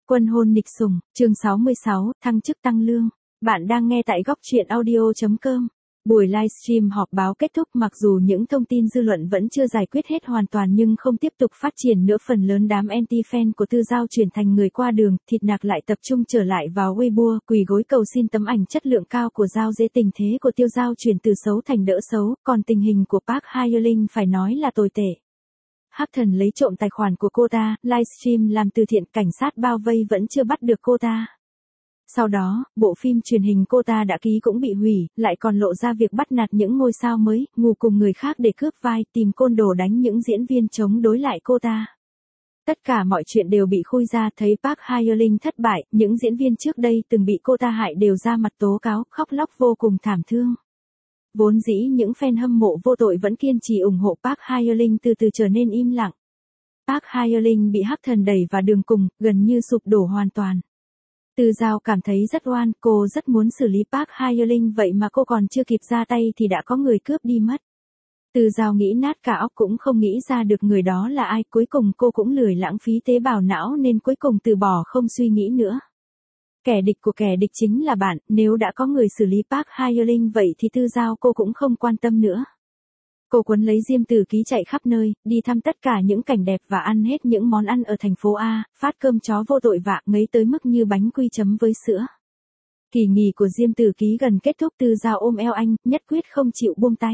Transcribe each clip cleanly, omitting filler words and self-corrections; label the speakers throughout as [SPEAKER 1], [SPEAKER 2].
[SPEAKER 1] Quân hôn nịch sủng, chương 66, thăng chức tăng lương. Bạn đang nghe tại góc truyện audio.com. Buổi livestream họp báo kết thúc, mặc dù những thông tin dư luận vẫn chưa giải quyết hết hoàn toàn nhưng không tiếp tục phát triển nữa, phần lớn đám anti-fan của Tư Giao chuyển thành người qua đường, thịt nạc lại tập trung trở lại vào Weibo, quỳ gối cầu xin tấm ảnh chất lượng cao của Giao Dễ. Tình thế của Tiêu Giao chuyển từ xấu thành đỡ xấu, còn tình hình của Park Hye-ling phải nói là tồi tệ. Hắc Thần lấy trộm tài khoản của cô ta, livestream làm từ thiện, cảnh sát bao vây vẫn chưa bắt được cô ta. Sau đó, bộ phim truyền hình cô ta đã ký cũng bị hủy, lại còn lộ ra việc bắt nạt những ngôi sao mới, ngủ cùng người khác để cướp vai, tìm côn đồ đánh những diễn viên chống đối lại cô ta. Tất cả mọi chuyện đều bị khui ra, thấy Park Hye-ling thất bại, những diễn viên trước đây từng bị cô ta hại đều ra mặt tố cáo, khóc lóc vô cùng thảm thương. Vốn dĩ những fan hâm mộ vô tội vẫn kiên trì ủng hộ Park Hye-ling từ từ trở nên im lặng. Park Hye-ling bị Hắc Thần đẩy vào đường cùng, gần như sụp đổ hoàn toàn. Tư Giao cảm thấy rất oan, cô rất muốn xử lý Park Hye-ling, vậy mà cô còn chưa kịp ra tay thì đã có người cướp đi mất. Tư Giao nghĩ nát cả óc cũng không nghĩ ra được người đó là ai, cuối cùng cô cũng lười lãng phí tế bào não nên cuối cùng từ bỏ không suy nghĩ nữa. Kẻ địch của kẻ địch chính là bạn, nếu đã có người xử lý Park Hye-ling vậy thì Tư Giao cô cũng không quan tâm nữa. Cô quấn lấy Diêm Tử Ký chạy khắp nơi, đi thăm tất cả những cảnh đẹp và ăn hết những món ăn ở thành phố A, phát cơm chó vô tội vạ, ngấy tới mức như bánh quy chấm với sữa. Kỳ nghỉ của Diêm Tử Ký gần kết thúc, Tư Giao ôm eo anh, nhất quyết không chịu buông tay.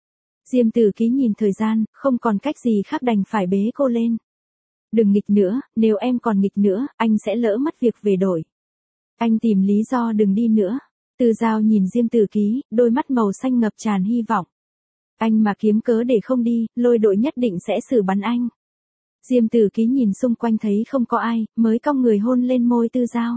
[SPEAKER 1] Diêm Tử Ký nhìn thời gian, không còn cách gì khác đành phải bế cô lên. Đừng nghịch nữa, nếu em còn nghịch nữa, anh sẽ lỡ mất việc về đổi. Anh tìm lý do đừng đi nữa. Tư Giao nhìn Diêm Tử Ký, đôi mắt màu xanh ngập tràn hy vọng. Anh mà kiếm cớ để không đi, lôi đội nhất định sẽ xử bắn anh. Diêm Tử Ký nhìn xung quanh thấy không có ai, mới cong người hôn lên môi Tư Giao.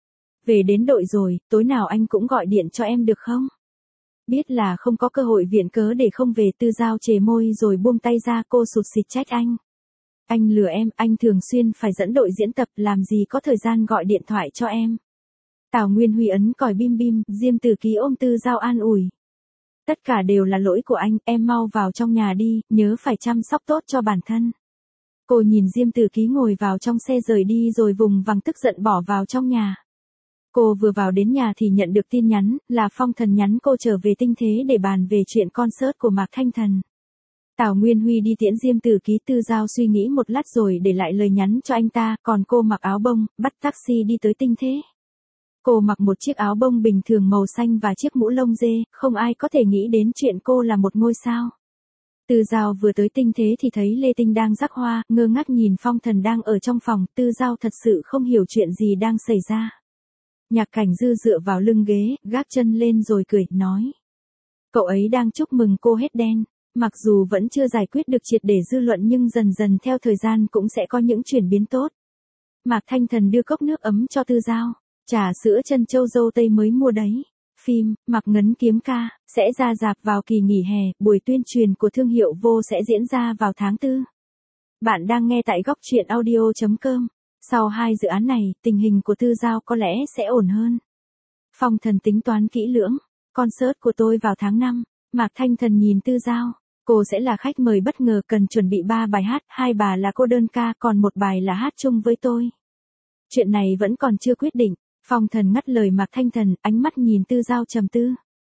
[SPEAKER 1] Về đến đội rồi, tối nào anh cũng gọi điện cho em được không? Biết là không có cơ hội viện cớ để không về, Tư Giao chề môi rồi buông tay ra, cô sụt sịt trách anh. Anh lừa em, anh thường xuyên phải dẫn đội diễn tập, làm gì có thời gian gọi điện thoại cho em. Tào Nguyên Huy ấn còi bim bim, Diêm Tử Ký ôm Tư Giao an ủi. Tất cả đều là lỗi của anh, em mau vào trong nhà đi, nhớ phải chăm sóc tốt cho bản thân. Cô nhìn Diêm Tử Ký ngồi vào trong xe rời đi rồi vùng vằng tức giận bỏ vào trong nhà. Cô vừa vào đến nhà thì nhận được tin nhắn, là Phong Thần nhắn cô trở về Tinh Thế để bàn về chuyện concert của Mạc Thanh Thần. Tào Nguyên Huy đi tiễn Diêm Tử Ký, Tư Giao suy nghĩ một lát rồi để lại lời nhắn cho anh ta, còn cô mặc áo bông, bắt taxi đi tới Tinh Thế. Cô mặc một chiếc áo bông bình thường màu xanh và chiếc mũ lông dê, không ai có thể nghĩ đến chuyện cô là một ngôi sao. Tư Giao vừa tới Tinh Thế thì thấy Lê Tinh đang rắc hoa, ngơ ngác nhìn Phong Thần đang ở trong phòng, Tư Giao thật sự không hiểu chuyện gì đang xảy ra. Nhạc Cảnh Dư dựa vào lưng ghế, gác chân lên rồi cười, nói. Cậu ấy đang chúc mừng cô hết đen, mặc dù vẫn chưa giải quyết được triệt để dư luận nhưng dần dần theo thời gian cũng sẽ có những chuyển biến tốt. Mạc Thanh Thần đưa cốc nước ấm cho Tư Giao. Trà sữa chân châu dâu tây mới mua đấy. Phim Mạc Ngấn Kiếm Ca sẽ ra rạp vào kỳ nghỉ hè, buổi tuyên truyền của thương hiệu Vô sẽ diễn ra vào tháng 4. Bạn đang nghe tại góc truyện audio.com. Sau 2 dự án này, tình hình của Tư Giao có lẽ sẽ ổn hơn. Phong Thần tính toán kỹ lưỡng. Concert của tôi vào tháng 5. Mạc Thanh Thần nhìn Tư Giao. Cô sẽ là khách mời bất ngờ, cần chuẩn bị 3 bài hát, 2 bài là cô đơn ca, còn 1 bài là hát chung với tôi. Chuyện này vẫn còn chưa quyết định. Phong Thần ngắt lời Mạc Thanh Thần, ánh mắt nhìn Tư Giao trầm tư.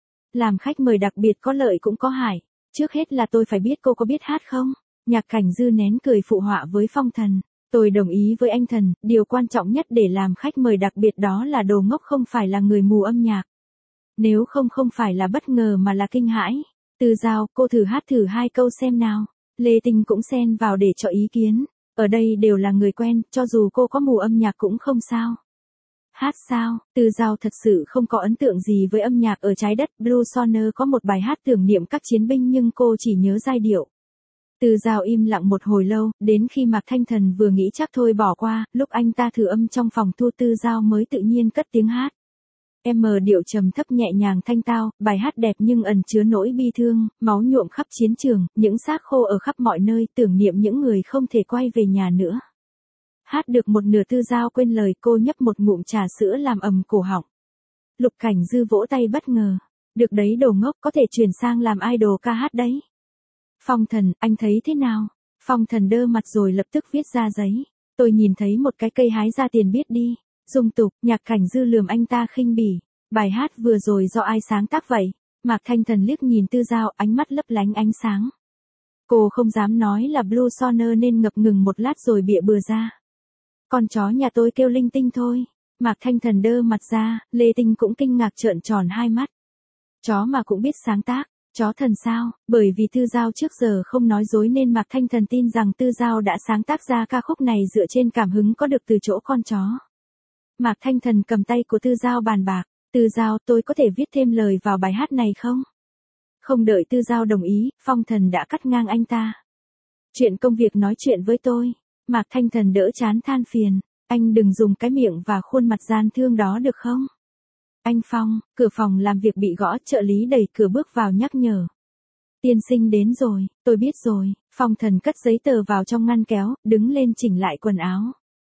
[SPEAKER 1] Làm khách mời đặc biệt có lợi cũng có hại. Trước hết là tôi phải biết cô có biết hát không? Nhạc Cảnh Dư nén cười phụ họa với Phong Thần. Tôi đồng ý với anh Thần, điều quan trọng nhất để làm khách mời đặc biệt đó là đồ ngốc, không phải là người mù âm nhạc. Nếu không, không phải là bất ngờ mà là kinh hãi. Tư Giao, cô thử hát thử 2 câu xem nào. Lê Tinh cũng xen vào để cho ý kiến. Ở đây đều là người quen, cho dù cô có mù âm nhạc cũng không sao. Hát sao? Tư Giao thật sự không có ấn tượng gì với âm nhạc ở trái đất. Blue Sonner có một bài hát tưởng niệm các chiến binh nhưng cô chỉ nhớ giai điệu. Tư Giao im lặng một hồi lâu, đến khi Mạc Thanh Thần vừa nghĩ chắc thôi bỏ qua, lúc anh ta thử âm trong phòng thu, Tư Giao mới tự nhiên cất tiếng hát. Em điệu trầm thấp nhẹ nhàng thanh tao, bài hát đẹp nhưng ẩn chứa nỗi bi thương, máu nhuộm khắp chiến trường, những xác khô ở khắp mọi nơi, tưởng niệm những người không thể quay về nhà nữa. Hát được một nửa Tư Giao quên lời, cô nhấp một ngụm trà sữa làm ầm cổ họng. Lục Cảnh Dư vỗ tay bất ngờ. Được đấy đồ ngốc, có thể chuyển sang làm idol ca hát đấy. Phong Thần, anh thấy thế nào? Phong Thần đơ mặt rồi lập tức viết ra giấy. Tôi nhìn thấy một cái cây hái ra tiền biết đi. Dung tục, Nhạc Cảnh Dư lườm anh ta khinh bỉ. Bài hát vừa rồi do ai sáng tác vậy? Mạc Thanh Thần liếc nhìn Tư Giao, ánh mắt lấp lánh ánh sáng. Cô không dám nói là Blue Soner nên ngập ngừng một lát rồi bịa bừa ra. Con chó nhà tôi kêu linh tinh thôi. Mạc Thanh Thần đơ mặt ra, Lê Tinh cũng kinh ngạc trợn tròn hai mắt. Chó mà cũng biết sáng tác, chó thần sao? Bởi vì Tư Giao trước giờ không nói dối nên Mạc Thanh Thần tin rằng Tư Giao đã sáng tác ra ca khúc này dựa trên cảm hứng có được từ chỗ con chó. Mạc Thanh Thần cầm tay của Tư Giao bàn bạc. Tư Giao, tôi có thể viết thêm lời vào bài hát này không? Không đợi Tư Giao đồng ý, Phong Thần đã cắt ngang anh ta. Chuyện công việc nói chuyện với tôi. Mạc Thanh Thần đỡ chán than phiền. Anh đừng dùng cái miệng và khuôn mặt gian thương đó được không? Anh Phong, cửa phòng làm việc bị gõ, trợ lý đẩy cửa bước vào nhắc nhở. Tiên sinh đến rồi, tôi biết rồi. Phong Thần cất giấy tờ vào trong ngăn kéo, đứng lên chỉnh lại quần áo.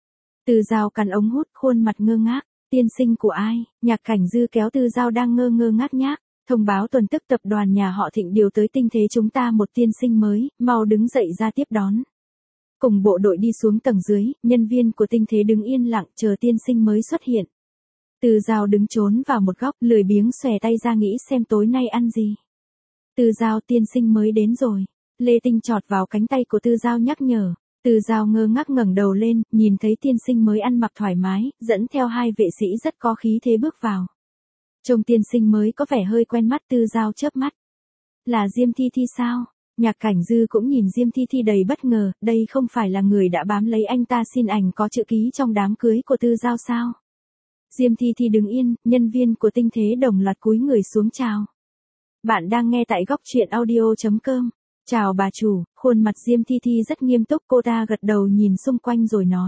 [SPEAKER 1] Tư Giao cắn ống hút, khuôn mặt ngơ ngác. Tiên sinh của ai? Nhạc Cảnh Dư kéo Tư Giao đang ngơ ngơ ngác nhác. Thông báo tuần tức tập đoàn nhà họ Thịnh điều tới Tinh Thế chúng ta một tiên sinh mới, mau đứng dậy ra tiếp đón. Cùng bộ đội đi xuống tầng dưới, nhân viên của Tinh Thế đứng yên lặng chờ tiên sinh mới xuất hiện. Tư Giao đứng trốn vào một góc, lười biếng xòe tay ra nghĩ xem tối nay ăn gì. Tư Giao, tiên sinh mới đến rồi. Lê Tinh chọt vào cánh tay của Tư Giao nhắc nhở. Tư Giao ngơ ngác ngẩng đầu lên, nhìn thấy tiên sinh mới ăn mặc thoải mái, dẫn theo hai vệ sĩ rất có khí thế bước vào. Trông tiên sinh mới có vẻ hơi quen mắt. Tư Giao chớp mắt. Là Diêm Thi Thi sao? Nhạc Cảnh Dư cũng nhìn Diêm Thi Thi đầy bất ngờ, đây không phải là người đã bám lấy anh ta xin ảnh có chữ ký trong đám cưới của Tư Giao sao? Diêm Thi Thi đứng yên, nhân viên của Tinh Thế đồng loạt cúi người xuống chào. Bạn đang nghe tại góc truyện audio.com. Chào bà chủ, khuôn mặt Diêm Thi Thi rất nghiêm túc, cô ta gật đầu nhìn xung quanh rồi nói.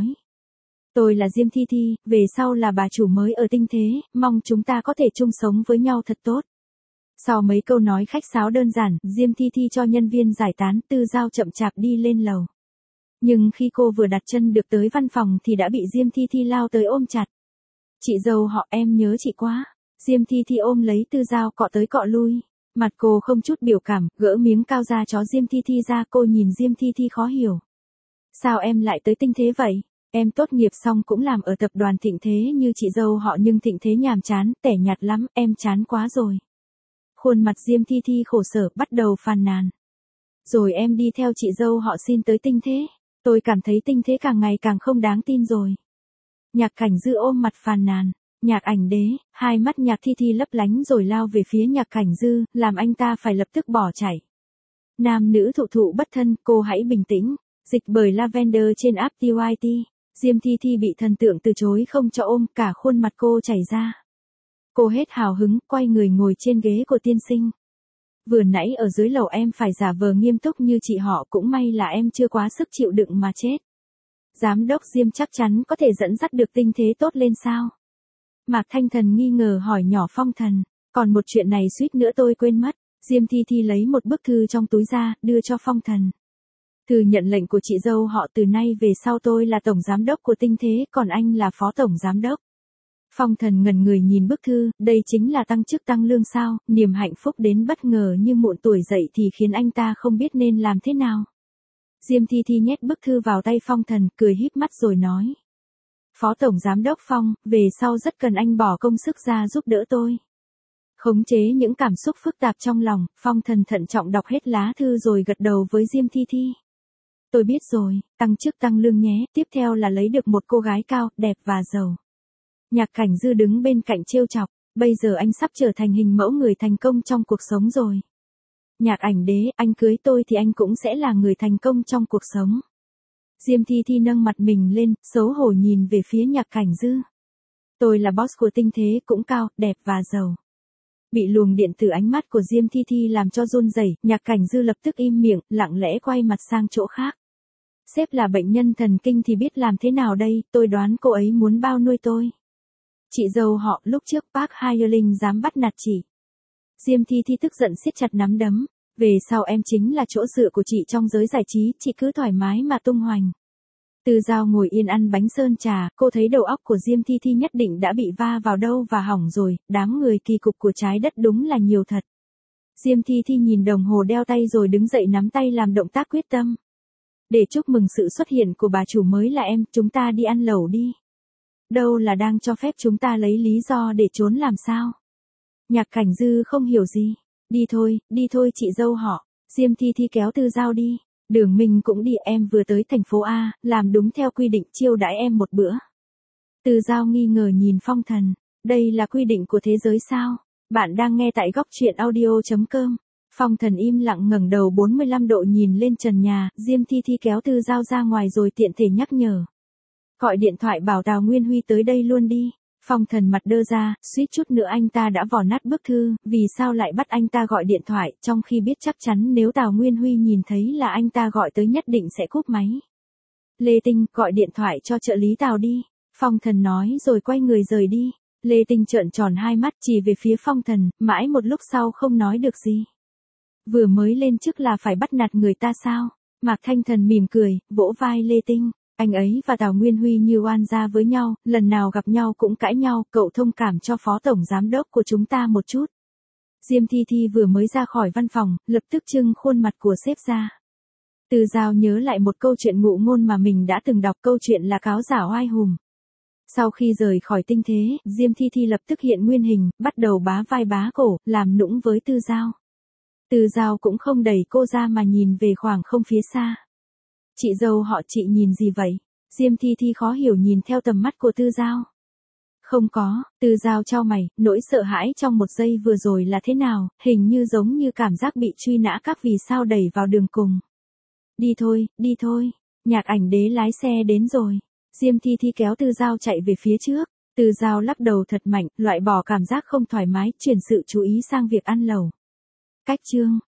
[SPEAKER 1] Tôi là Diêm Thi Thi, về sau là bà chủ mới ở Tinh Thế, mong chúng ta có thể chung sống với nhau thật tốt. Sau mấy câu nói khách sáo đơn giản, Diêm Thi Thi cho nhân viên giải tán. Tư Giao chậm chạp đi lên lầu. Nhưng khi cô vừa đặt chân được tới văn phòng thì đã bị Diêm Thi Thi lao tới ôm chặt. Chị dâu họ, em nhớ chị quá. Diêm Thi Thi ôm lấy Tư Giao cọ tới cọ lui. Mặt cô không chút biểu cảm, gỡ miếng cao da chó Diêm Thi Thi ra. Cô nhìn Diêm Thi Thi khó hiểu. Sao em lại tới Tinh Thế vậy? Em tốt nghiệp xong cũng làm ở tập đoàn Thịnh Thế như chị dâu họ, nhưng Thịnh Thế nhàm chán, tẻ nhạt lắm, em chán quá rồi. Khuôn mặt Diêm Thi Thi khổ sở, bắt đầu phàn nàn. Rồi em đi theo chị dâu họ xin tới Tinh Thế. Tôi cảm thấy Tinh Thế càng ngày càng không đáng tin rồi. Nhạc Cảnh Dư ôm mặt phàn nàn. Nhạc Ảnh Đế, hai mắt Nhạc Thi Thi lấp lánh rồi lao về phía Nhạc Cảnh Dư, làm anh ta phải lập tức bỏ chạy. Nam nữ thụ thụ bất thân, cô hãy bình tĩnh. Dịch bởi Lavender trên app TYT. Diêm Thi Thi bị thần tượng từ chối không cho ôm, cả khuôn mặt cô chảy ra. Cô hết hào hứng, quay người ngồi trên ghế của tiên sinh. Vừa nãy ở dưới lầu em phải giả vờ nghiêm túc như chị họ, cũng may là em chưa quá sức chịu đựng mà chết. Giám đốc Diêm chắc chắn có thể dẫn dắt được Tinh Thế tốt lên sao? Mạc Thanh Thần nghi ngờ hỏi nhỏ Phong Thần. Còn một chuyện này suýt nữa tôi quên mất. Diêm Thi Thi lấy một bức thư trong túi ra, đưa cho Phong Thần. Thư nhận lệnh của chị dâu họ, từ nay về sau tôi là tổng giám đốc của Tinh Thế, còn anh là phó tổng giám đốc. Phong Thần ngẩn người nhìn bức thư, đây chính là tăng chức tăng lương sao? Niềm hạnh phúc đến bất ngờ như muộn tuổi dậy thì khiến anh ta không biết nên làm thế nào. Diêm Thi Thi nhét bức thư vào tay Phong Thần, cười híp mắt rồi nói. Phó tổng giám đốc Phong, về sau rất cần anh bỏ công sức ra giúp đỡ tôi. Khống chế những cảm xúc phức tạp trong lòng, Phong Thần thận trọng đọc hết lá thư rồi gật đầu với Diêm Thi Thi. Tôi biết rồi, tăng chức tăng lương nhé, tiếp theo là lấy được một cô gái cao, đẹp và giàu. Nhạc Cảnh Dư đứng bên cạnh trêu chọc, bây giờ anh sắp trở thành hình mẫu người thành công trong cuộc sống rồi. Nhạc Ảnh Đế, anh cưới tôi thì anh cũng sẽ là người thành công trong cuộc sống. Diêm Thi Thi nâng mặt mình lên, xấu hổ nhìn về phía Nhạc Cảnh Dư. Tôi là boss của Tinh Thế, cũng cao, đẹp và giàu. Bị luồng điện từ ánh mắt của Diêm Thi Thi làm cho run rẩy, Nhạc Cảnh Dư lập tức im miệng, lặng lẽ quay mặt sang chỗ khác. Sếp là bệnh nhân thần kinh thì biết làm thế nào đây, tôi đoán cô ấy muốn bao nuôi tôi. Chị dâu họ, lúc trước Park Hye-ling dám bắt nạt chị. Diêm Thi Thi tức giận siết chặt nắm đấm. Về sau em chính là chỗ dựa của chị trong giới giải trí, chị cứ thoải mái mà tung hoành. Tư Giao ngồi yên ăn bánh sơn trà, cô thấy đầu óc của Diêm Thi Thi nhất định đã bị va vào đâu và hỏng rồi, đám người kỳ cục của trái đất đúng là nhiều thật. Diêm Thi Thi nhìn đồng hồ đeo tay rồi đứng dậy nắm tay làm động tác quyết tâm. Để chúc mừng sự xuất hiện của bà chủ mới là em, chúng ta đi ăn lẩu đi. Đâu là đang cho phép chúng ta lấy lý do để trốn làm sao? Nhạc Cảnh Dư không hiểu gì. Đi thôi chị dâu họ. Diêm Thi Thi kéo Tư Giao đi. Đường Minh cũng đi, em vừa tới thành phố A, làm đúng theo quy định chiêu đãi em một bữa. Tư Giao nghi ngờ nhìn Phong Thần. Đây là quy định của thế giới sao? Bạn đang nghe tại góc truyện audio.com. Phong Thần im lặng ngẩng đầu 45 độ nhìn lên trần nhà, Diêm Thi Thi kéo Tư Giao ra ngoài rồi tiện thể nhắc nhở. Gọi điện thoại bảo Tào Nguyên Huy tới đây luôn đi. Phong Thần mặt đơ ra, suýt chút nữa anh ta đã vò nát bức thư, vì sao lại bắt anh ta gọi điện thoại, trong khi biết chắc chắn nếu Tào Nguyên Huy nhìn thấy là anh ta gọi tới nhất định sẽ cúp máy. Lê Tinh, gọi điện thoại cho trợ lý Tào đi. Phong Thần nói rồi quay người rời đi. Lê Tinh trợn tròn hai mắt chỉ về phía Phong Thần, mãi một lúc sau không nói được gì. Vừa mới lên chức là phải bắt nạt người ta sao? Mạc Thanh Thần mỉm cười, vỗ vai Lê Tinh. Anh ấy và Tào Nguyên Huy như oan gia với nhau, lần nào gặp nhau cũng cãi nhau, cậu thông cảm cho phó tổng giám đốc của chúng ta một chút. Diêm Thi Thi vừa mới ra khỏi văn phòng, lập tức trưng khuôn mặt của sếp ra. Tư Giao nhớ lại một câu chuyện ngụ ngôn mà mình đã từng đọc, câu chuyện là cáo giả oai hùng. Sau khi rời khỏi tinh thế, Diêm Thi Thi lập tức hiện nguyên hình, bắt đầu bá vai bá cổ, làm nũng với Tư Giao. Tư Giao cũng không đẩy cô ra mà nhìn về khoảng không phía xa. Chị dâu họ, chị nhìn gì vậy? Diêm Thi Thi khó hiểu nhìn theo tầm mắt của Tư Giao. Không có, Tư Giao chau mày, nỗi sợ hãi trong một giây vừa rồi là thế nào, hình như giống như cảm giác bị truy nã các vì sao đẩy vào đường cùng. Đi thôi, Nhạc Ảnh Đế lái xe đến rồi. Diêm Thi Thi kéo Tư Giao chạy về phía trước. Tư Giao lắc đầu thật mạnh, loại bỏ cảm giác không thoải mái, chuyển sự chú ý sang việc ăn lẩu. Cách chương